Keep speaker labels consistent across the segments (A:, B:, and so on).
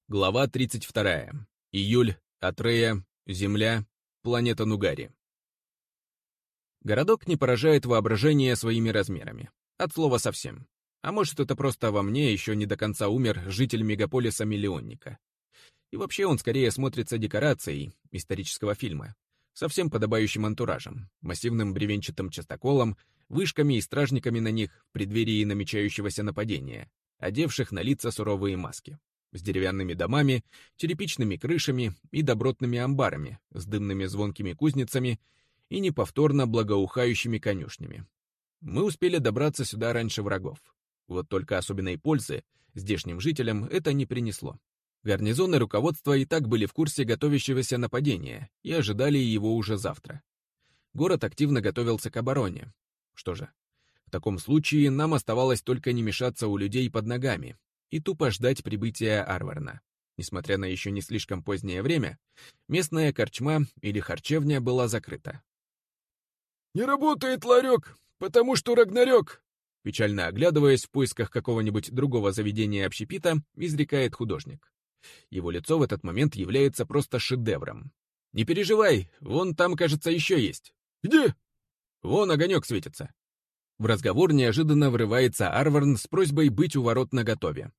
A: Глава 32. Июль. Атрея. Земля. Планета Нугари. Городок не поражает воображение своими размерами. От слова совсем. А может, это просто во мне еще не до конца умер житель мегаполиса-миллионника. И вообще он скорее смотрится декорацией исторического фильма, со всем подобающим антуражем, массивным бревенчатым частоколом, вышками и стражниками на них в преддверии намечающегося нападения, одевших на лица суровые маски, с деревянными домами, черепичными крышами и добротными амбарами, с дымными звонкими кузницами и неповторно благоухающими конюшнями. Мы успели добраться сюда раньше врагов. Вот только особенной пользы здешним жителям это не принесло. Гарнизон и руководство и так были в курсе готовящегося нападения и ожидали его уже завтра. Город активно готовился к обороне. Что же, в таком случае нам оставалось только не мешаться у людей под ногами и тупо ждать прибытия Арварна. Несмотря на еще не слишком позднее время, местная корчма или харчевня была закрыта.
B: «Не работает ларек, потому что Рагнарёк!»
A: Печально оглядываясь в поисках какого-нибудь другого заведения общепита, изрекает художник. Его лицо в этот момент является просто шедевром. «Не переживай, вон там, кажется, еще есть».
B: «Где?»
A: «Вон огонек светится». В разговор неожиданно врывается Арварн с просьбой быть у ворот наготове.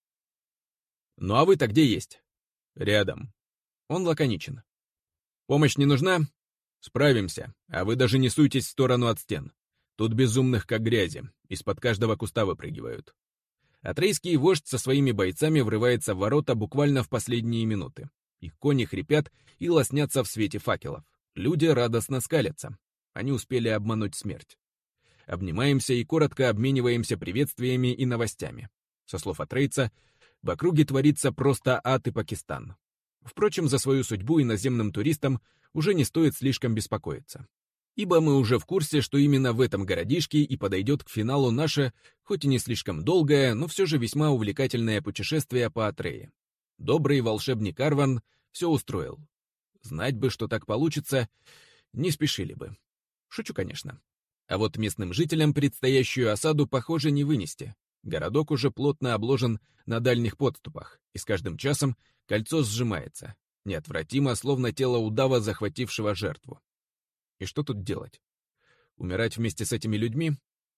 A: «Ну а вы-то где есть?» «Рядом». Он лаконичен. «Помощь не нужна?» «Справимся, а вы даже не суйтесь в сторону от стен. Тут безумных как грязи, из-под каждого куста выпрыгивают». Атрейский вождь со своими бойцами врывается в ворота буквально в последние минуты. Их кони хрипят и лоснятся в свете факелов. Люди радостно скалятся. Они успели обмануть смерть. Обнимаемся и коротко обмениваемся приветствиями и новостями. Со слов атрейца, в округе творится просто ад и Пакистан. Впрочем, за свою судьбу иноземным туристам уже не стоит слишком беспокоиться. Ибо мы уже в курсе, что именно в этом городишке и подойдет к финалу наше, хоть и не слишком долгое, но все же весьма увлекательное путешествие по Атрее. Добрый волшебник Арварн все устроил. Знать бы, что так получится, не спешили бы. Шучу, конечно. А вот местным жителям предстоящую осаду, похоже, не вынести. Городок уже плотно обложен на дальних подступах, и с каждым часом кольцо сжимается, неотвратимо, словно тело удава, захватившего жертву. И что тут делать? Умирать вместе с этими людьми?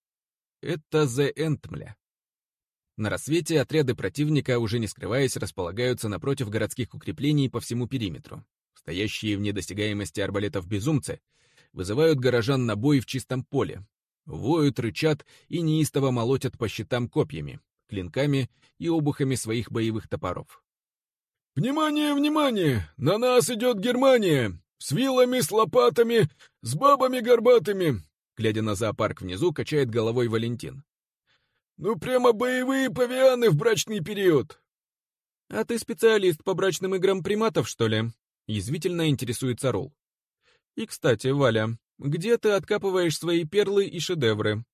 A: Это The Энтмля. На рассвете отряды противника, уже не скрываясь, располагаются напротив городских укреплений по всему периметру. Стоящие в недосягаемости арбалетов безумцы вызывают горожан на бой в чистом поле. Воют, рычат и неистово молотят по щитам копьями, клинками и обухами своих боевых топоров.
B: «Внимание, внимание! На нас идет Германия! С вилами, с лопатами, с бабами горбатыми!»
A: Глядя на зоопарк внизу, качает головой Валентин.
B: «Ну прямо боевые павианы в брачный период!»
A: «А ты специалист по брачным играм приматов, что ли?» Язвительно интересуется Ролл. «И, кстати, Валя, где ты откапываешь свои перлы и шедевры?»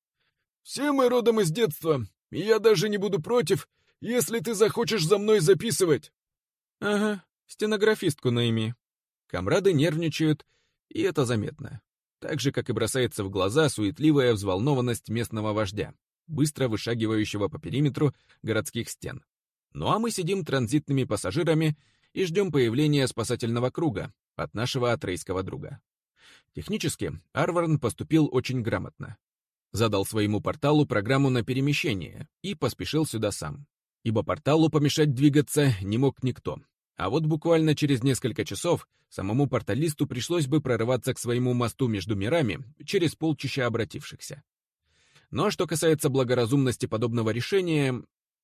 B: «Все мы родом из детства, и я даже не буду против, если ты захочешь за мной записывать».
A: «Ага, стенографистку найми». Камрады нервничают, и это заметно. Так же, как и бросается в глаза суетливая взволнованность местного вождя, быстро вышагивающего по периметру городских стен. Ну а мы сидим транзитными пассажирами и ждем появления спасательного круга от нашего атрейского друга. Технически Арварн поступил очень грамотно. Задал своему порталу программу на перемещение и поспешил сюда сам. Ибо порталу помешать двигаться не мог никто. А вот буквально через несколько часов самому порталисту пришлось бы прорываться к своему мосту между мирами через полчища обратившихся. Но что касается благоразумности подобного решения,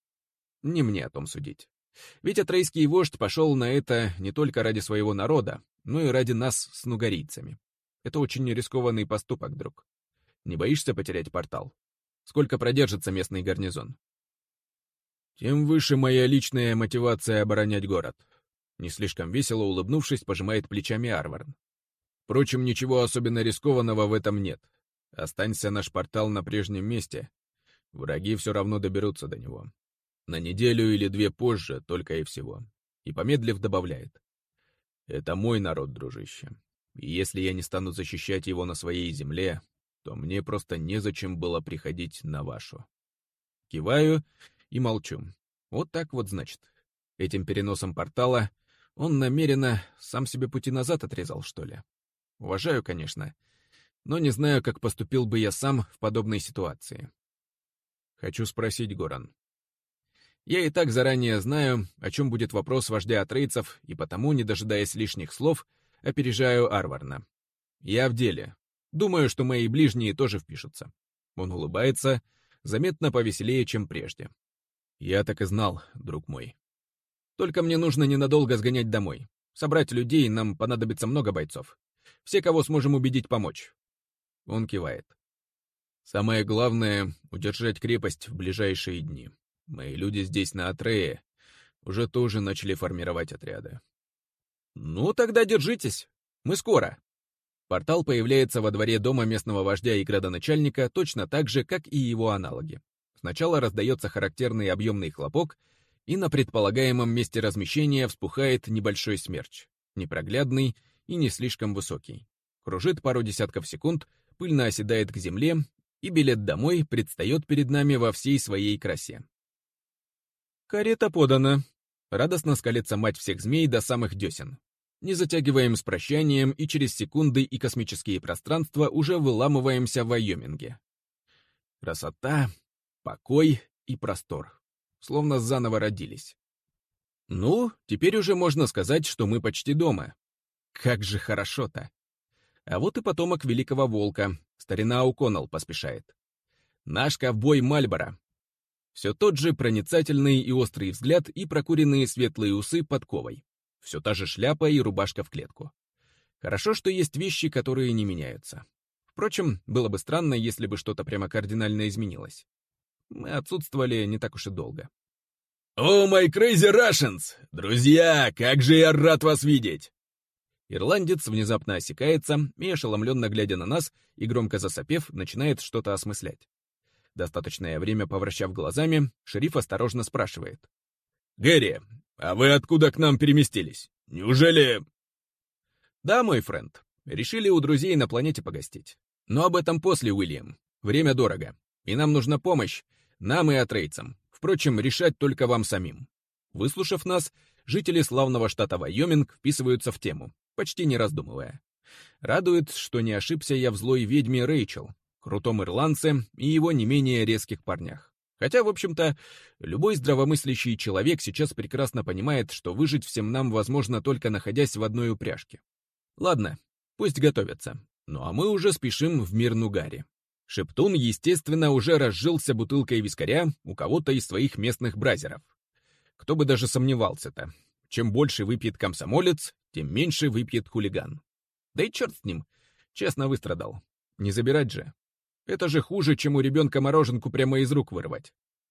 A: не мне о том судить. Ведь атрейский вождь пошел на это не только ради своего народа, но и ради нас с нугарийцами. Это очень рискованный поступок, друг. Не боишься потерять портал? Сколько продержится местный гарнизон? Тем выше моя личная мотивация оборонять город. Не слишком весело улыбнувшись, пожимает плечами Арварн. Впрочем, ничего особенно рискованного в этом нет. Останься наш портал на прежнем месте, враги все равно доберутся до него. На неделю или две позже только и всего. И помедлив добавляет. Это мой народ, дружище. И если я не стану защищать его на своей земле, то мне просто незачем было приходить на вашу. Киваю и молчу. Вот так вот, значит. Этим переносом портала он намеренно сам себе пути назад отрезал, что ли? Уважаю, конечно, но не знаю, как поступил бы я сам в подобной ситуации. Хочу спросить, Горан. Я и так заранее знаю, о чем будет вопрос вождя атрейцев, и потому, не дожидаясь лишних слов, опережаю Арварна. Я в деле. Думаю, что мои ближние тоже впишутся. Он улыбается, заметно повеселее, чем прежде. Я так и знал, друг мой. Только мне нужно ненадолго сгонять домой. Собрать людей, нам понадобится много бойцов. Все, кого сможем убедить, помочь. Он кивает. Самое главное — удержать крепость в ближайшие дни. Мои люди здесь, на Атрее, уже тоже начали формировать отряды. Ну, тогда держитесь. Мы скоро. Портал появляется во дворе дома местного вождя и градоначальника точно так же, как и его аналоги. Сначала раздается характерный объемный хлопок, и на предполагаемом месте размещения вспухает небольшой смерч, непроглядный и не слишком высокий. Кружит пару десятков секунд, пыльно оседает к земле, и билет домой предстает перед нами во всей своей красе. «Карета подана», — радостно скалится мать всех змей до самых десен. Не затягиваем с прощанием, и через секунды и космические пространства уже выламываемся в Вайоминге. Красота, покой и простор. Словно заново родились. Ну, теперь уже можно сказать, что мы почти дома. Как же хорошо-то. А вот и потомок великого волка, старина О'Коннелл, поспешает. Наш ковбой Мальборо. Все тот же проницательный и острый взгляд и прокуренные светлые усы подковой. Все та же шляпа и рубашка в клетку. Хорошо, что есть вещи, которые не меняются. Впрочем, было бы странно, если бы что-то прямо кардинально изменилось. Мы отсутствовали не так уж и долго.
B: «О, my crazy Russians! Друзья, как же я рад вас видеть!»
A: Ирландец внезапно осекается и, ошеломленно глядя на нас и громко засопев, начинает что-то осмыслять. Достаточное время повращав глазами, шериф осторожно спрашивает.
B: «Гэри, а вы откуда к нам переместились? Неужели...»
A: «Да, мой френд, решили у друзей на планете погостить. Но об этом после, Уильям. Время дорого, и нам нужна помощь, нам и атрейцам. Впрочем, решать только вам самим». Выслушав нас, жители славного штата Вайоминг вписываются в тему, почти не раздумывая. Радует, что не ошибся я в злой ведьме Рэйчел, крутом ирландце и его не менее резких парнях. Хотя, в общем-то, любой здравомыслящий человек сейчас прекрасно понимает, что выжить всем нам возможно только находясь в одной упряжке. Ладно, пусть готовятся. Ну а мы уже спешим в мир Нугари. Шептун, естественно, уже разжился бутылкой вискаря у кого-то из своих местных бразеров. Кто бы даже сомневался-то. Чем больше выпьет комсомолец, тем меньше выпьет хулиган. Да и черт с ним, честно выстрадал. Не забирать же. Это же хуже, чем у ребенка мороженку прямо из рук вырвать.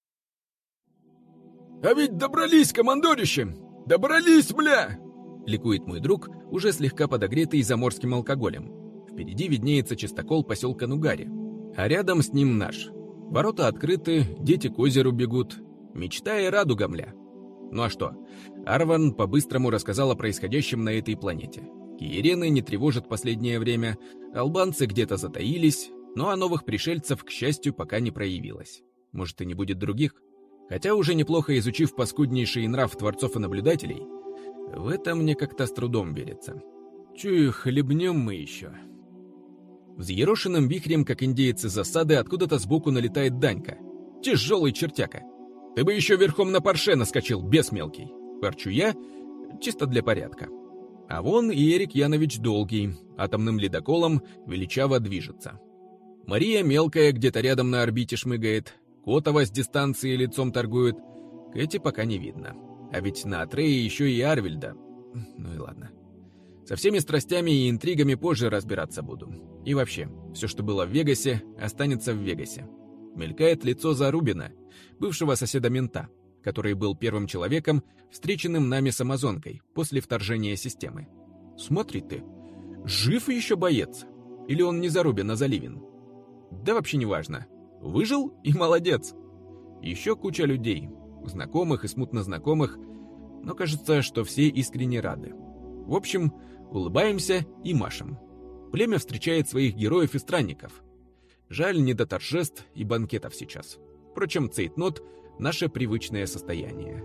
B: «А ведь добрались, командорище! Добрались, бля!»
A: Ликует мой друг, уже слегка подогретый заморским алкоголем. Впереди виднеется чистокол поселка Нугари, а рядом с ним наш. Ворота открыты, дети к озеру бегут. Мечта и радуга, мля. Ну а что? Арварн по-быстрому рассказал о происходящем на этой планете. Киерены не тревожат последнее время, албанцы где-то затаились, но а новых пришельцев, к счастью, пока не проявилось. Может, и не будет других? Хотя уже неплохо изучив паскуднейший нрав творцов и наблюдателей, в это мне как-то с трудом верится. Чую, хлебнем мы еще. Взъерошенным вихрем, как индеец из засады, откуда-то сбоку налетает Данька. Тяжелый чертяка. Ты бы еще верхом на парше наскочил, бес мелкий. Ворчу я, чисто для порядка. А вон и Эрик Янович Долгий, атомным ледоколом, величаво движется. Мария мелкая где-то рядом на орбите шмыгает, Котова с дистанции лицом торгует, Кэти пока не видно. А ведь на Атрее еще и Арвильда. Ну и ладно. Со всеми страстями и интригами позже разбираться буду. И вообще, все, что было в Вегасе, останется в Вегасе. Мелькает лицо Зарубина, бывшего соседа мента, который был первым человеком, встреченным нами с амазонкой после вторжения системы. Смотри ты, жив еще боец? Или он не Зарубин, а Заливин? Да вообще не важно. Выжил и молодец. Еще куча людей, знакомых и смутно знакомых, но кажется, что все искренне рады. В общем, улыбаемся и машем. Племя встречает своих героев и странников. Жаль, не до торжеств и банкетов сейчас. Впрочем, цейтнот — наше привычное состояние.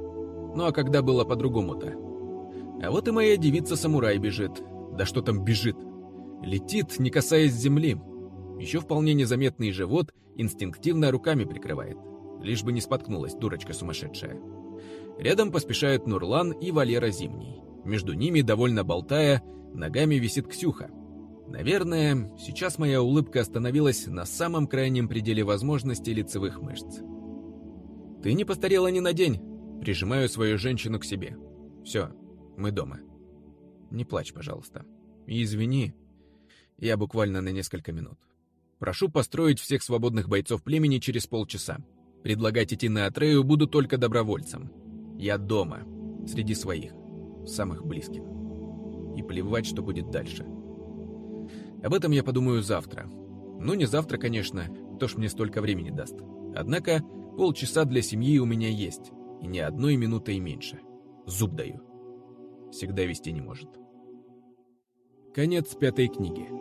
A: Ну а когда было по-другому-то? А вот и моя девица-самурай бежит. Да что там бежит? Летит, не касаясь земли. Еще вполне незаметный живот инстинктивно руками прикрывает. Лишь бы не споткнулась, дурочка сумасшедшая. Рядом поспешают Нурлан и Валера Зимний. Между ними, довольно болтая, ногами висит Ксюха. Наверное, сейчас моя улыбка остановилась на самом крайнем пределе возможностей лицевых мышц. «Ты не постарела ни на день!» Прижимаю свою женщину к себе. «Все, мы дома. Не плачь, пожалуйста. И извини, я буквально на несколько минут. Прошу построить всех свободных бойцов племени через полчаса. Предлагать идти на Атрею буду только добровольцам. Я дома, среди своих, самых близких. И плевать, что будет дальше. Об этом я подумаю завтра. Ну, не завтра, конечно, кто ж мне столько времени даст. Однако полчаса для семьи у меня есть, и ни одной минуты и меньше. Зуб даю. Всегда вести не может». Конец 5 книги.